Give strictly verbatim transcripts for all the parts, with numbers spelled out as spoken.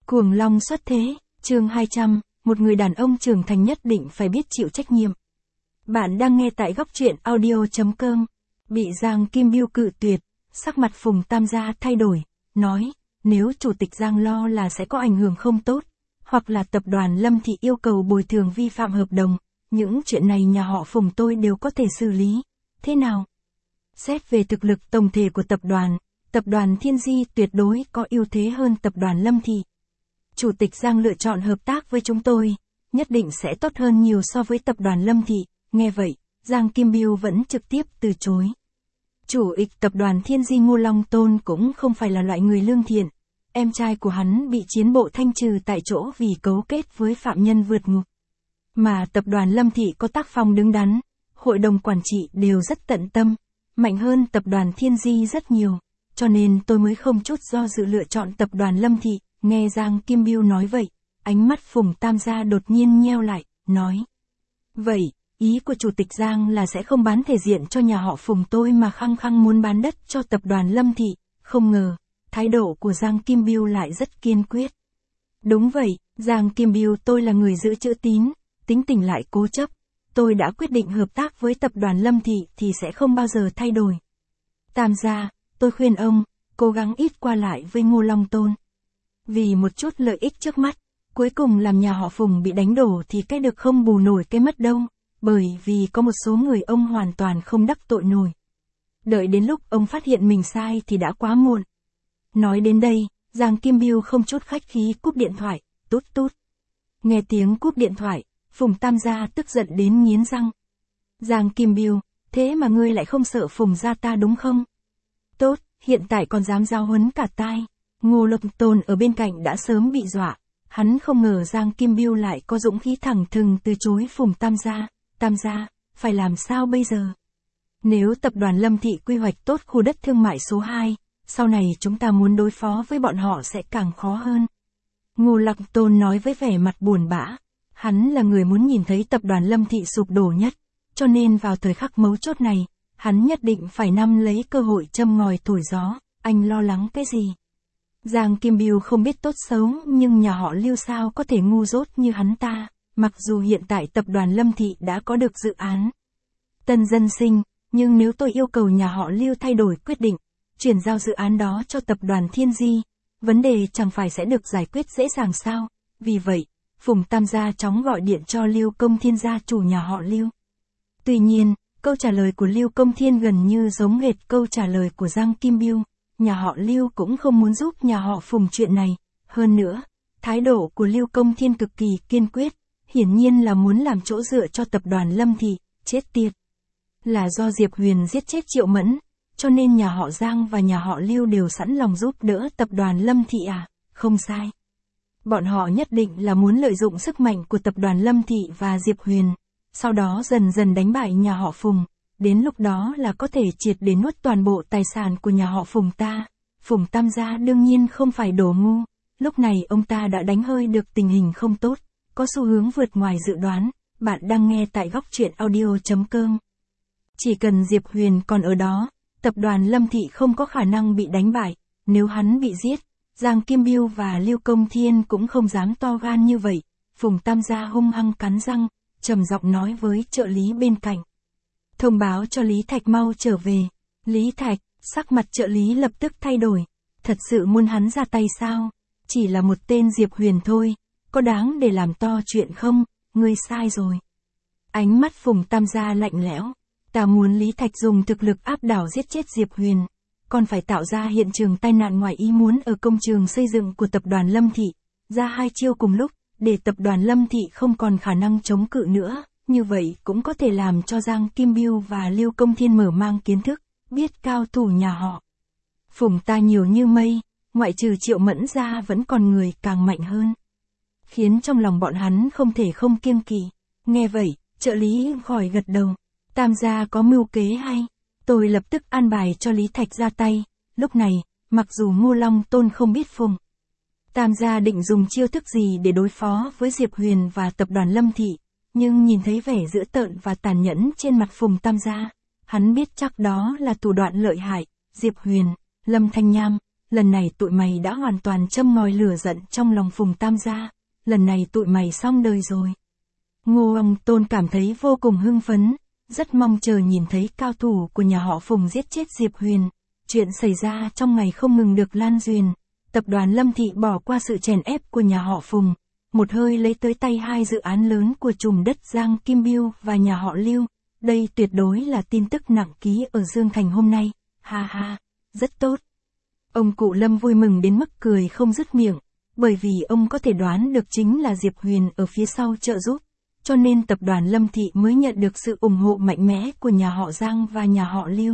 Cuồng long xuất thế, chương hai trăm, một người đàn ông trưởng thành nhất định phải biết chịu trách nhiệm. Bạn đang nghe tại góc truyện audio chấm com. Bị Giang Kim Biêu cự tuyệt, sắc mặt Phùng Tam Gia thay đổi, nói, nếu chủ tịch Giang lo là sẽ có ảnh hưởng không tốt, hoặc là tập đoàn Lâm Thị yêu cầu bồi thường vi phạm hợp đồng, những chuyện này nhà họ Phùng tôi đều có thể xử lý. Thế nào? Xét về thực lực tổng thể của tập đoàn, tập đoàn Thiên Di tuyệt đối có ưu thế hơn tập đoàn Lâm Thị. Chủ tịch Giang lựa chọn hợp tác với chúng tôi, nhất định sẽ tốt hơn nhiều so với tập đoàn Lâm Thị. Nghe vậy, Giang Kim Biêu vẫn trực tiếp từ chối. Chủ ịch tập đoàn Thiên Di Ngô Long Tôn cũng không phải là loại người lương thiện. Em trai của hắn bị chiến bộ thanh trừ tại chỗ vì cấu kết với phạm nhân vượt ngục. Mà tập đoàn Lâm Thị có tác phong đứng đắn, hội đồng quản trị đều rất tận tâm, mạnh hơn tập đoàn Thiên Di rất nhiều, cho nên tôi mới không chút do dự lựa chọn tập đoàn Lâm Thị. Nghe Giang Kim Biêu nói vậy, ánh mắt Phùng Tam Gia đột nhiên nheo lại, nói. Vậy, ý của Chủ tịch Giang là sẽ không bán thể diện cho nhà họ Phùng tôi mà khăng khăng muốn bán đất cho tập đoàn Lâm Thị. Không ngờ, thái độ của Giang Kim Biêu lại rất kiên quyết. Đúng vậy, Giang Kim Biêu tôi là người giữ chữ tín, tính tình lại cố chấp. Tôi đã quyết định hợp tác với tập đoàn Lâm Thị thì sẽ không bao giờ thay đổi. Tam Gia, tôi khuyên ông, cố gắng ít qua lại với Ngô Long Tôn. Vì một chút lợi ích trước mắt, cuối cùng làm nhà họ Phùng bị đánh đổ thì cái được không bù nổi cái mất đâu, bởi vì có một số người ông hoàn toàn không đắc tội nổi. Đợi đến lúc ông phát hiện mình sai thì đã quá muộn. Nói đến đây, Giang Kim Biêu không chút khách khí cúp điện thoại, tút tút. Nghe tiếng cúp điện thoại, Phùng Tam Gia tức giận đến nghiến răng. Giang Kim Biêu, thế mà ngươi lại không sợ Phùng gia ta đúng không? Tốt, hiện tại còn dám giao huấn cả tai. Ngô Long Tôn ở bên cạnh đã sớm bị dọa, hắn không ngờ Giang Kim Biêu lại có dũng khí thẳng thừng từ chối Phùng Tam Gia. Tam Gia, phải làm sao bây giờ? Nếu tập đoàn Lâm Thị quy hoạch tốt khu đất thương mại số hai, sau này chúng ta muốn đối phó với bọn họ sẽ càng khó hơn. Ngô Long Tôn nói với vẻ mặt buồn bã, hắn là người muốn nhìn thấy tập đoàn Lâm Thị sụp đổ nhất, cho nên vào thời khắc mấu chốt này, hắn nhất định phải nắm lấy cơ hội châm ngòi thổi gió. Anh lo lắng cái gì? Giang Kim Biêu không biết tốt xấu, nhưng nhà họ Lưu sao có thể ngu dốt như hắn ta, mặc dù hiện tại tập đoàn Lâm Thị đã có được dự án Tân Dân Sinh, nhưng nếu tôi yêu cầu nhà họ Lưu thay đổi quyết định, chuyển giao dự án đó cho tập đoàn Thiên Di, vấn đề chẳng phải sẽ được giải quyết dễ dàng sao? Vì vậy, Phùng Tam Gia chóng gọi điện cho Lưu Công Thiên gia chủ nhà họ Lưu. Tuy nhiên, câu trả lời của Lưu Công Thiên gần như giống hệt câu trả lời của Giang Kim Biêu. Nhà họ Lưu cũng không muốn giúp nhà họ Phùng chuyện này. Hơn nữa, thái độ của Lưu Công Thiên cực kỳ kiên quyết, hiển nhiên là muốn làm chỗ dựa cho tập đoàn Lâm Thị. Chết tiệt. Là do Diệp Huyền giết chết Triệu Mẫn, cho nên nhà họ Giang và nhà họ Lưu đều sẵn lòng giúp đỡ tập đoàn Lâm Thị à? Không sai. Bọn họ nhất định là muốn lợi dụng sức mạnh của tập đoàn Lâm Thị và Diệp Huyền, sau đó dần dần đánh bại nhà họ Phùng. Đến lúc đó là có thể triệt để nuốt toàn bộ tài sản của nhà họ Phùng ta. Phùng Tam Gia đương nhiên không phải đồ ngu. Lúc này ông ta đã đánh hơi được tình hình không tốt, có xu hướng vượt ngoài dự đoán. Bạn đang nghe tại góc truyện audio chấm com. Chỉ cần Diệp Huyền còn ở đó, tập đoàn Lâm Thị không có khả năng bị đánh bại. Nếu hắn bị giết, Giang Kim Biêu và Lưu Công Thiên cũng không dám to gan như vậy. Phùng Tam Gia hung hăng cắn răng, trầm giọng nói với trợ lý bên cạnh. Thông báo cho Lý Thạch mau trở về. Lý Thạch, sắc mặt trợ lý lập tức thay đổi. Thật sự muốn hắn ra tay sao? Chỉ là một tên Diệp Huyền thôi, có đáng để làm to chuyện không? Ngươi sai rồi. Ánh mắt Phùng Tam Gia lạnh lẽo. Ta muốn Lý Thạch dùng thực lực áp đảo giết chết Diệp Huyền, còn phải tạo ra hiện trường tai nạn ngoài ý muốn ở công trường xây dựng của tập đoàn Lâm Thị. Ra hai chiêu cùng lúc, để tập đoàn Lâm Thị không còn khả năng chống cự nữa. Như vậy cũng có thể làm cho Giang Kim Biêu và Lưu Công Thiên mở mang kiến thức, biết cao thủ nhà họ Phùng ta nhiều như mây, ngoại trừ Triệu Mẫn ra vẫn còn người càng mạnh hơn. Khiến trong lòng bọn hắn không thể không kiêng kỵ. Nghe vậy, trợ lý khỏi gật đầu. Tam Gia có mưu kế hay? Tôi lập tức an bài cho Lý Thạch ra tay. Lúc này, mặc dù Ngô Long Tôn không biết Phùng Tam Gia định dùng chiêu thức gì để đối phó với Diệp Huyền và tập đoàn Lâm Thị, nhưng nhìn thấy vẻ dữ tợn và tàn nhẫn trên mặt Phùng Tam Gia, hắn biết chắc đó là thủ đoạn lợi hại. Diệp Huyền, Lâm Thanh Nham, lần này tụi mày đã hoàn toàn châm ngòi lửa giận trong lòng Phùng Tam gia, lần này tụi mày xong đời rồi. Ngô Ông Tôn cảm thấy vô cùng hưng phấn, rất mong chờ nhìn thấy cao thủ của nhà họ Phùng giết chết Diệp Huyền. Chuyện xảy ra trong ngày không ngừng được lan truyền, tập đoàn Lâm Thị bỏ qua sự chèn ép của nhà họ Phùng, một hơi lấy tới tay hai dự án lớn của trùm đất Giang Kim Bưu và nhà họ Lưu. Đây tuyệt đối là tin tức nặng ký ở Dương Thành hôm nay, ha ha, rất tốt. Ông cụ Lâm vui mừng đến mức cười không dứt miệng, bởi vì ông có thể đoán được chính là Diệp Huyền ở phía sau trợ giúp, cho nên tập đoàn Lâm Thị mới nhận được sự ủng hộ mạnh mẽ của nhà họ Giang và nhà họ Lưu.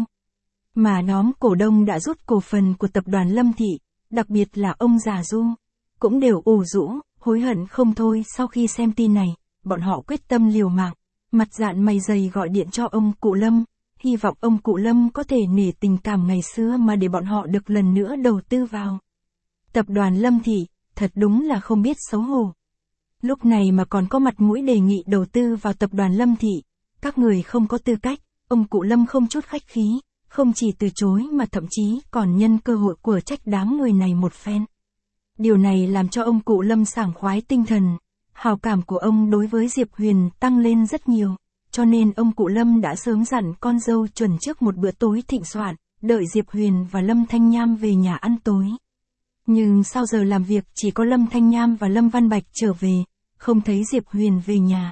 Mà nhóm cổ đông đã rút cổ phần của tập đoàn Lâm Thị, đặc biệt là ông già Du, cũng đều ủ rũ, hối hận không thôi. Sau khi xem tin này, bọn họ quyết tâm liều mạng, mặt dạn mày dày gọi điện cho ông cụ Lâm, hy vọng ông cụ Lâm có thể nể tình cảm ngày xưa mà để bọn họ được lần nữa đầu tư vào. Tập đoàn Lâm Thị, thật đúng là không biết xấu hổ. Lúc này mà còn có mặt mũi đề nghị đầu tư vào tập đoàn Lâm Thị, các người không có tư cách. Ông cụ Lâm không chút khách khí, không chỉ từ chối mà thậm chí còn nhân cơ hội của trách đám người này một phen. Điều này làm cho ông cụ Lâm sảng khoái tinh thần, hào cảm của ông đối với Diệp Huyền tăng lên rất nhiều, cho nên ông cụ Lâm đã sớm dặn con dâu chuẩn trước một bữa tối thịnh soạn, đợi Diệp Huyền và Lâm Thanh Nham về nhà ăn tối. Nhưng sau giờ làm việc chỉ có Lâm Thanh Nham và Lâm Văn Bạch trở về, không thấy Diệp Huyền về nhà.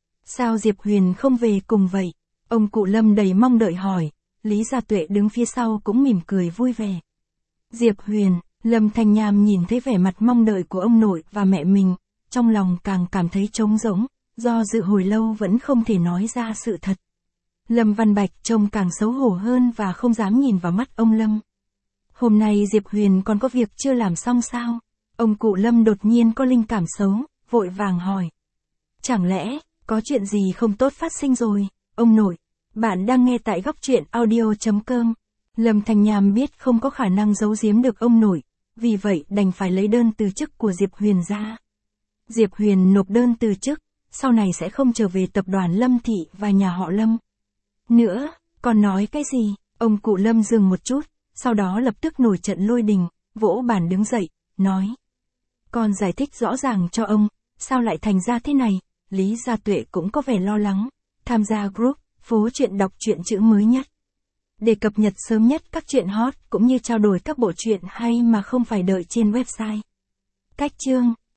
Sao Diệp Huyền không về cùng vậy? Ông cụ Lâm đầy mong đợi hỏi. Lý Gia Tuệ đứng phía sau cũng mỉm cười vui vẻ. Diệp Huyền, Lâm Thanh Nham nhìn thấy vẻ mặt mong đợi của ông nội và mẹ mình, trong lòng càng cảm thấy trống rỗng, do dự hồi lâu vẫn không thể nói ra sự thật. Lâm Văn Bạch trông càng xấu hổ hơn và không dám nhìn vào mắt ông Lâm. Hôm nay Diệp Huyền còn có việc chưa làm xong sao? Ông cụ Lâm đột nhiên có linh cảm xấu, vội vàng hỏi. Chẳng lẽ, có chuyện gì không tốt phát sinh rồi, ông nội? Bạn đang nghe tại góc truyện audio chấm com. Lâm Thanh Nham biết không có khả năng giấu giếm được ông nội, vì vậy đành phải lấy đơn từ chức của Diệp Huyền ra. Diệp Huyền nộp đơn từ chức, sau này sẽ không trở về tập đoàn Lâm Thị và nhà họ Lâm. Nữa, còn nói cái gì? Ông cụ Lâm dừng một chút, sau đó lập tức nổi trận lôi đình, vỗ bàn đứng dậy, nói. Con giải thích rõ ràng cho ông, sao lại thành ra thế này? Lý Gia Tuệ cũng có vẻ lo lắng. Tham gia group Phố Truyện đọc truyện chữ mới nhất, để cập nhật sớm nhất các truyện hot cũng như trao đổi các bộ truyện hay mà không phải đợi trên website. Cách chương